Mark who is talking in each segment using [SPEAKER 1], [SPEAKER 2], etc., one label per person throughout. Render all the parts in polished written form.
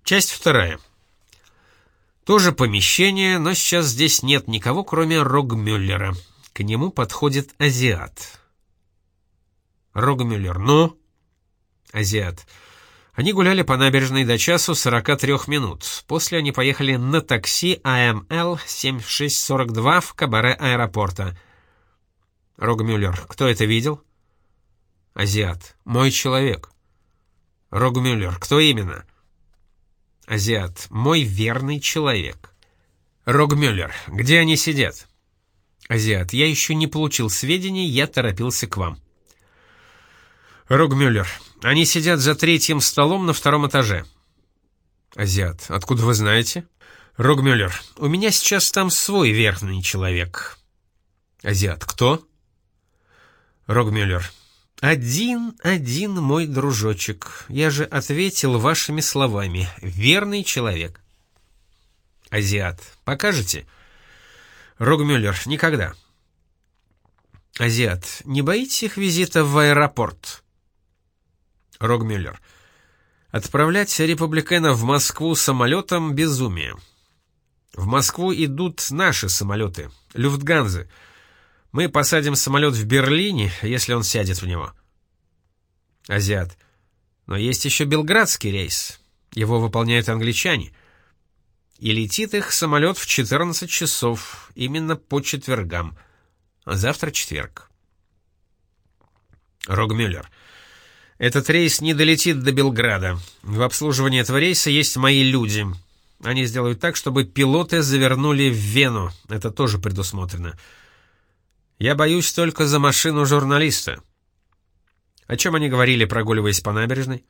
[SPEAKER 1] Часть вторая. То же помещение, но сейчас здесь нет никого, кроме Рогмюллера. К нему подходит азиат. Рогмюллер: ну? Азиат: они гуляли по набережной до часу 43 минут. После они поехали на такси АМЛ 7642 в кабаре аэропорта. Рогмюллер: кто это видел? Азиат: мой человек. Рогмюллер: кто именно? Азиат: мой верный человек. Рогмюллер: где они сидят? Азиат: я еще не получил сведений, я торопился к вам. Рогмюллер: они сидят за 3-м столом на 2-м этаже. Азиат: откуда вы знаете? Рогмюллер: у меня сейчас там свой верный человек. Азиат: кто? Рогмюллер: один мой дружочек. Я же ответил вашими словами. Верный человек. Азиат: покажете? Рогмюллер: никогда. Азиат: не боитесь их визита в аэропорт? Рогмюллер: отправлять републиканов в Москву самолетом — безумие. В Москву идут наши самолеты, Люфтганзы. Мы посадим самолет в Берлине, если он сядет в него. Азиат: но есть еще белградский рейс. Его выполняют англичане. И летит их самолет в 14 часов, именно по четвергам. А завтра четверг. Рогмюллер: этот рейс не долетит до Белграда. В обслуживании этого рейса есть мои люди. Они сделают так, чтобы пилоты завернули в Вену. Это тоже предусмотрено. Я боюсь только за машину журналиста. О чем они говорили, прогуливаясь по набережной?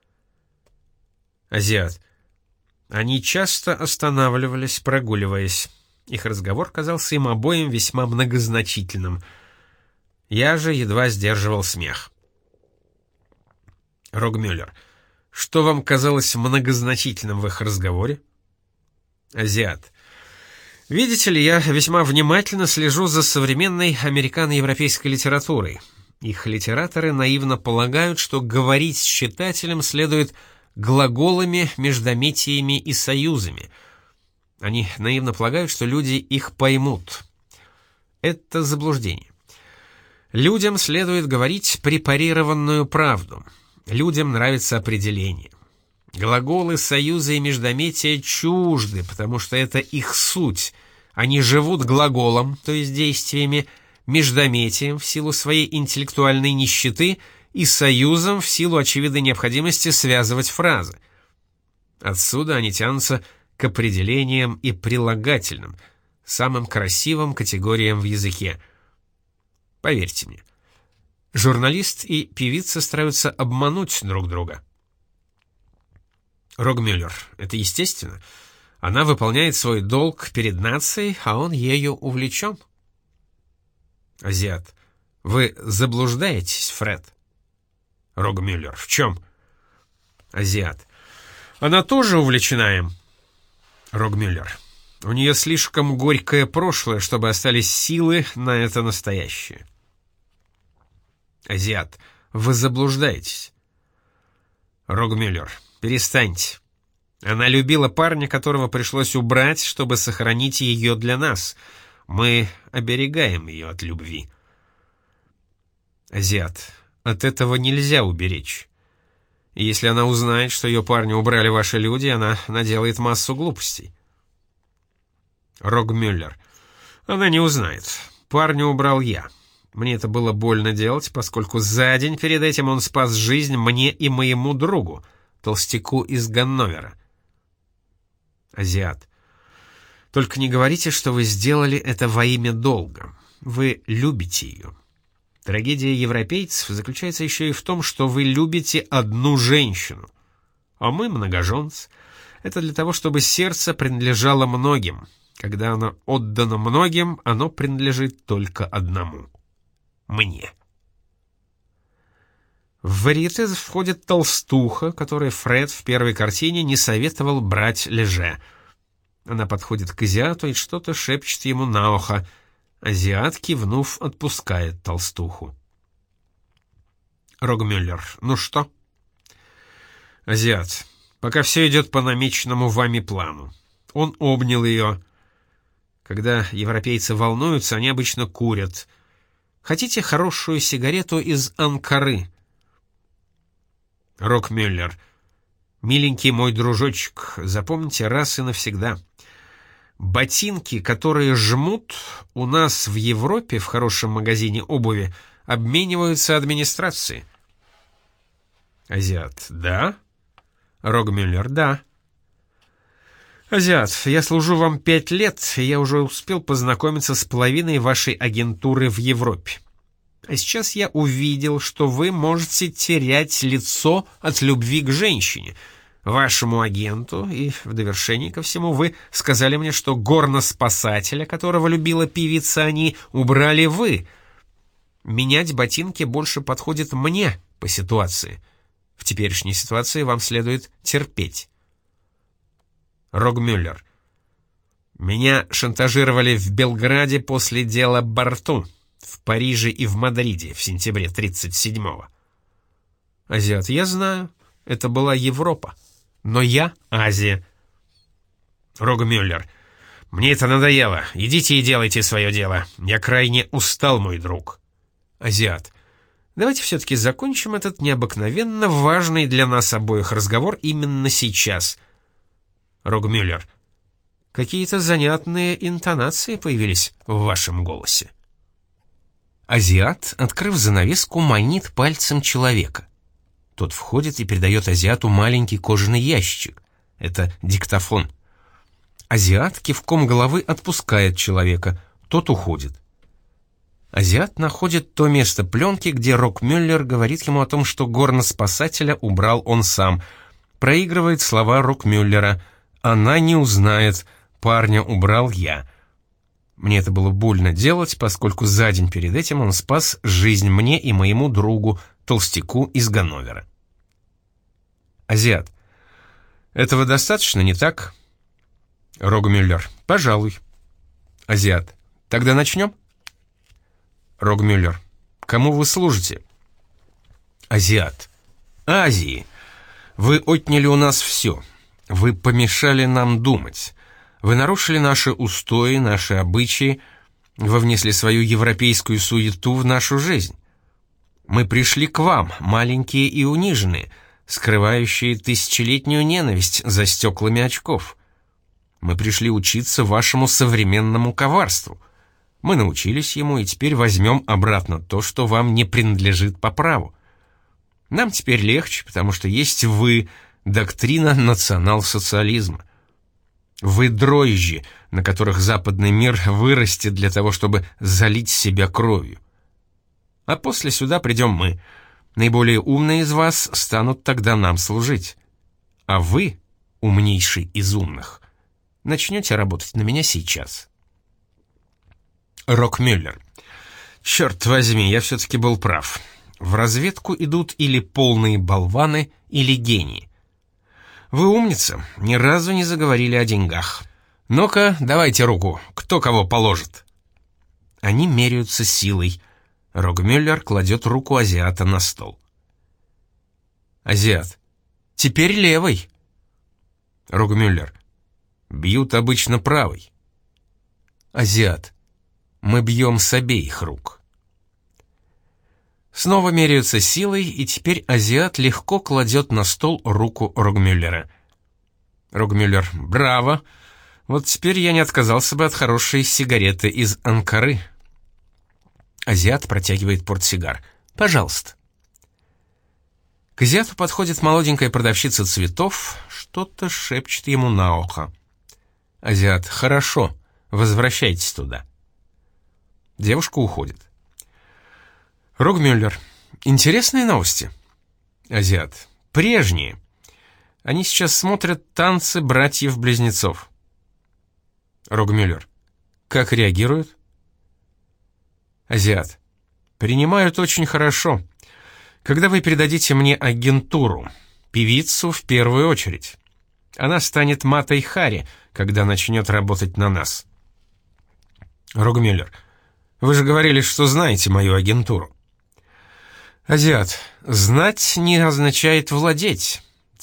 [SPEAKER 1] Азиат: они часто останавливались, прогуливаясь. Их разговор казался им обоим весьма многозначительным. Я же едва сдерживал смех. Рогмюллер: что вам казалось многозначительным в их разговоре? Азиат: видите ли, я весьма внимательно слежу за современной американо-европейской литературой. Их литераторы наивно полагают, что говорить с читателем следует глаголами, междометиями и союзами. Они наивно полагают, что люди их поймут. Это заблуждение. Людям следует говорить препарированную правду. Людям нравится определение. Глаголы, союзы и междометия чужды, потому что это их суть. Они живут глаголом, то есть действиями, междометием в силу своей интеллектуальной нищеты и союзом в силу очевидной необходимости связывать фразы. Отсюда они тянутся к определениям и прилагательным, самым красивым категориям в языке. Поверьте мне, журналист и певица стараются обмануть друг друга. Рогмюллер: это естественно. Она выполняет свой долг перед нацией, а он ею увлечен. Азиат: вы заблуждаетесь, Фред. Рогмюллер: в чем? Азиат: она тоже увлечена им. Рогмюллер: у нее слишком горькое прошлое, чтобы остались силы на это настоящее. Азиат: вы заблуждаетесь. Рогмюллер: перестаньте. Она любила парня, которого пришлось убрать, чтобы сохранить ее для нас. Мы оберегаем ее от любви. Азиат: от этого нельзя уберечь. И если она узнает, что ее парня убрали ваши люди, она наделает массу глупостей. Рогмюллер: она не узнает. Парня убрал я. Мне это было больно делать, поскольку за день перед этим он спас жизнь мне и моему другу, толстяку из Ганновера. Азиат: только не говорите, что вы сделали это во имя долга. Вы любите ее. Трагедия европейцев заключается еще и в том, что вы любите одну женщину. А мы многоженцы. Это для того, чтобы сердце принадлежало многим. Когда оно отдано многим, оно принадлежит только одному. Мне. В варьете входит толстуха, которой Фред в первой картине не советовал брать Леже. Она подходит к азиату и что-то шепчет ему на ухо. Азиат, кивнув, отпускает толстуху. Рогмюллер: ну что? Азиат: Пока все идет по намеченному вами плану». Он обнял ее. Когда европейцы волнуются, они обычно курят. Хотите хорошую сигарету из Анкары? Рокмюллер. Миленький мой дружочек, запомните раз и навсегда. Ботинки, которые жмут, у нас в Европе в хорошем магазине обуви обмениваются администрацией. Азиат. Да? Рокмюллер. Да. Азиат, я служу вам 5 лет, и я уже успел познакомиться с половиной вашей агентуры в Европе. А сейчас я увидел, что вы можете терять лицо от любви к женщине, вашему агенту, и в довершении ко всему вы сказали мне, что горноспасателя, которого любила певица Ани, убрали вы. Менять ботинки больше подходит мне по ситуации. В теперешней ситуации вам следует терпеть. Рокмюллер. Меня шантажировали в Белграде после дела Барту, в Париже и в Мадриде в сентябре 37-го. Азиат. Я знаю, это была Европа, но я Азия. Рокмюллер. Мне это надоело. Идите и делайте свое дело. Я крайне устал, мой друг. Азиат. Давайте все-таки закончим этот необыкновенно важный для нас обоих разговор именно сейчас. Рокмюллер. Какие-то занятные интонации появились в вашем голосе. Азиат, открыв занавеску, манит пальцем человека. Тот входит и передает азиату маленький кожаный ящик. Это диктофон. Азиат кивком головы отпускает человека. Тот уходит. Азиат находит то место пленки, где Рокмюллер говорит ему о том, что горноспасателя убрал он сам. Проигрывает слова Рокмюллера. «Она не узнает. Парня убрал я». Мне это было больно делать, поскольку за день перед этим он спас жизнь мне и моему другу, толстяку из Ганновера. Азиат. Этого достаточно, не так? Рокмюллер. Пожалуй. Азиат. Тогда начнем? Рокмюллер. Кому вы служите? Азиат. Азии. Вы отняли у нас все. Вы помешали нам думать. Вы нарушили наши устои, наши обычаи. Вы внесли свою европейскую суету в нашу жизнь. Мы пришли к вам, маленькие и униженные, скрывающие тысячелетнюю ненависть за стеклами очков. Мы пришли учиться вашему современному коварству. Мы научились ему и теперь возьмем обратно то, что вам не принадлежит по праву. Нам теперь легче, потому что есть вы, доктрина национал-социализма. Вы дрожжи, на которых западный мир вырастет для того, чтобы залить себя кровью. А после сюда придем мы. Наиболее умные из вас станут тогда нам служить. А вы, умнейший из умных, начнете работать на меня сейчас. Рокмюллер. Черт возьми, я все-таки был прав. В разведку идут или полные болваны, или гении. Вы умница, ни разу не заговорили о деньгах. Ну-ка, давайте руку, кто кого положит. Они меряются силой. Рокмюллер кладет руку азиата на стол. Азиат. Теперь левой. Рокмюллер. Бьют обычно правой. Азиат. Мы бьем с обеих рук. Снова меряются силой, и теперь азиат легко кладет на стол руку Рокмюллера. Рокмюллер. Браво! Вот теперь я не отказался бы от хорошей сигареты из Анкары. Азиат протягивает портсигар. Пожалуйста. К азиату подходит молоденькая продавщица цветов, что-то шепчет ему на ухо. Азиат. Хорошо, возвращайтесь туда. Девушка уходит. Рокмюллер. Интересные новости. Азиат. Прежние. Они сейчас смотрят танцы братьев-близнецов. Рокмюллер. Как реагируют? Азиат. Принимают очень хорошо. Когда вы передадите мне агентуру, певицу в первую очередь. Она станет Матой Хари, когда начнет работать на нас. Рокмюллер. Вы же говорили, что знаете мою агентуру. Азиат. Знать не означает владеть.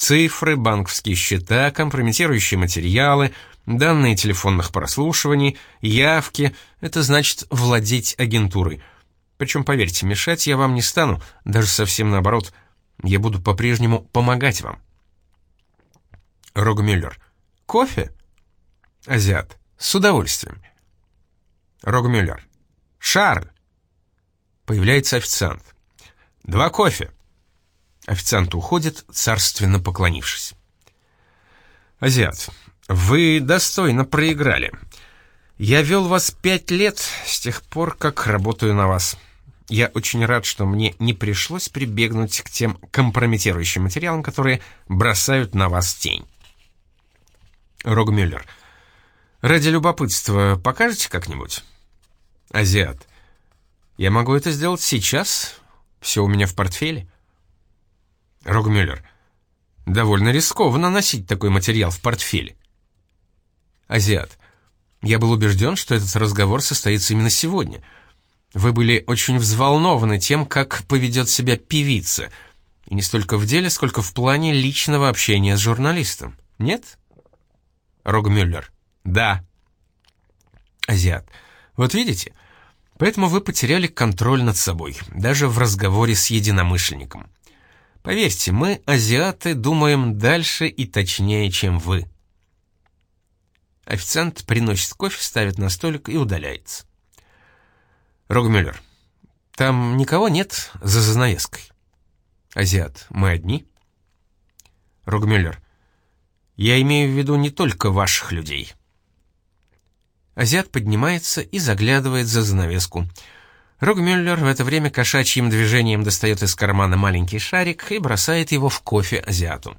[SPEAKER 1] Цифры, банковские счета, компрометирующие материалы, данные телефонных прослушиваний, явки — это значит владеть агентурой. Причем, поверьте, мешать я вам не стану, даже совсем наоборот. Я буду по-прежнему помогать вам. Рогмюллер. Кофе? Азиат. С удовольствием. Рогмюллер. Шарль. Появляется официант. 2 кофе. Официант уходит, царственно поклонившись. Азиат. Вы достойно проиграли. Я вел вас 5 лет с тех пор, как работаю на вас. Я очень рад, что мне не пришлось прибегнуть к тем компрометирующим материалам, которые бросают на вас тень. Рогмюллер. Ради любопытства покажете как-нибудь? Азиат. Я могу это сделать сейчас. Все у меня в портфеле. Рогмюллер. Довольно рискованно носить такой материал в портфеле. Азиат. Я был убежден, что этот разговор состоится именно сегодня. Вы были очень взволнованы тем, как поведет себя певица, и не столько в деле, сколько в плане личного общения с журналистом. Нет? Рогмюллер. Да. Азиат. Вот видите? Поэтому вы потеряли контроль над собой, даже в разговоре с единомышленником. Поверьте, мы, азиаты, думаем дальше и точнее, чем вы. Официант приносит кофе, ставит на столик и удаляется. Рогмюллер. Там никого нет за занавеской. Азиат. Мы одни. Рогмюллер. Я имею в виду не только ваших людей. Азиат поднимается и заглядывает за занавеску. Рогмюллер в это время кошачьим движением достает из кармана маленький шарик и бросает его в кофе азиату.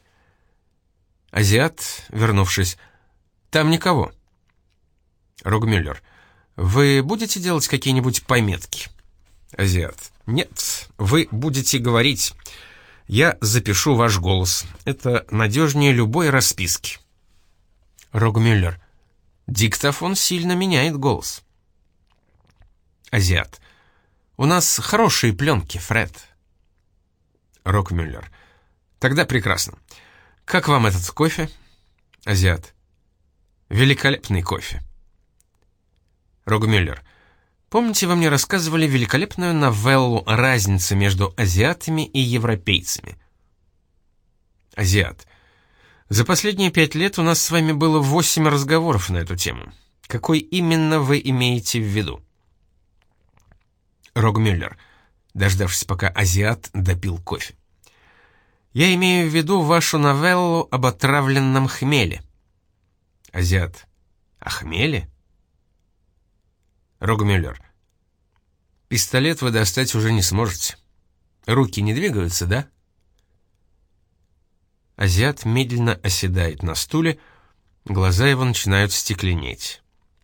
[SPEAKER 1] Азиат, вернувшись. Там никого. Рогмюллер. Вы будете делать какие-нибудь пометки? Азиат. Нет, вы будете говорить. Я запишу ваш голос. Это надежнее любой расписки. Рогмюллер. Диктофон сильно меняет голос. Азиат. У нас хорошие пленки, Фред. Рогмюллер. Тогда прекрасно. Как вам этот кофе? Азиат. Великолепный кофе. Рогмюллер. Помните, вы мне рассказывали великолепную новеллу о разнице между азиатами и европейцами? Азиат. За последние 5 лет у нас с вами было 8 разговоров на эту тему. Какой именно вы имеете в виду? Рогмюллер, дождавшись, пока азиат допил кофе. Я имею в виду вашу новеллу об отравленном хмеле. Азиат. О хмеле? Рогмюллер. Пистолет вы достать уже не сможете. Руки не двигаются, да? Азиат медленно оседает на стуле, глаза его начинают стекленеть.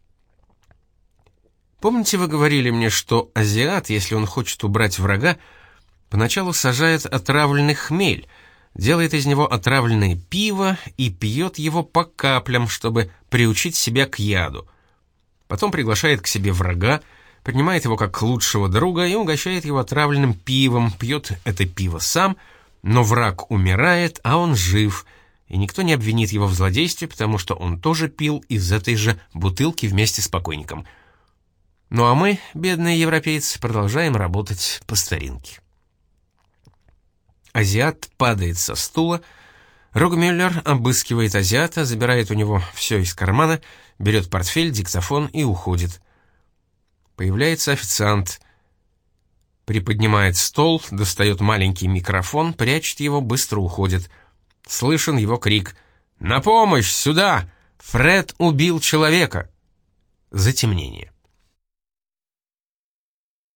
[SPEAKER 1] Помните, вы говорили мне, что азиат, если он хочет убрать врага, поначалу сажает отравленный хмель, делает из него отравленное пиво и пьет его по каплям, чтобы приучить себя к яду. Потом приглашает к себе врага, принимает его как лучшего друга и угощает его отравленным пивом, пьет это пиво сам, но враг умирает, а он жив, и никто не обвинит его в злодействе, потому что он тоже пил из этой же бутылки вместе с покойником. Ну а мы, бедные европейцы, продолжаем работать по старинке. Азиат падает со стула. Рогмюллер обыскивает азиата, забирает у него все из кармана, берет портфель, диктофон и уходит. Появляется официант. Приподнимает стол, достает маленький микрофон, прячет его, быстро уходит. Слышен его крик: «На помощь! Сюда! Фред убил человека!» Затемнение.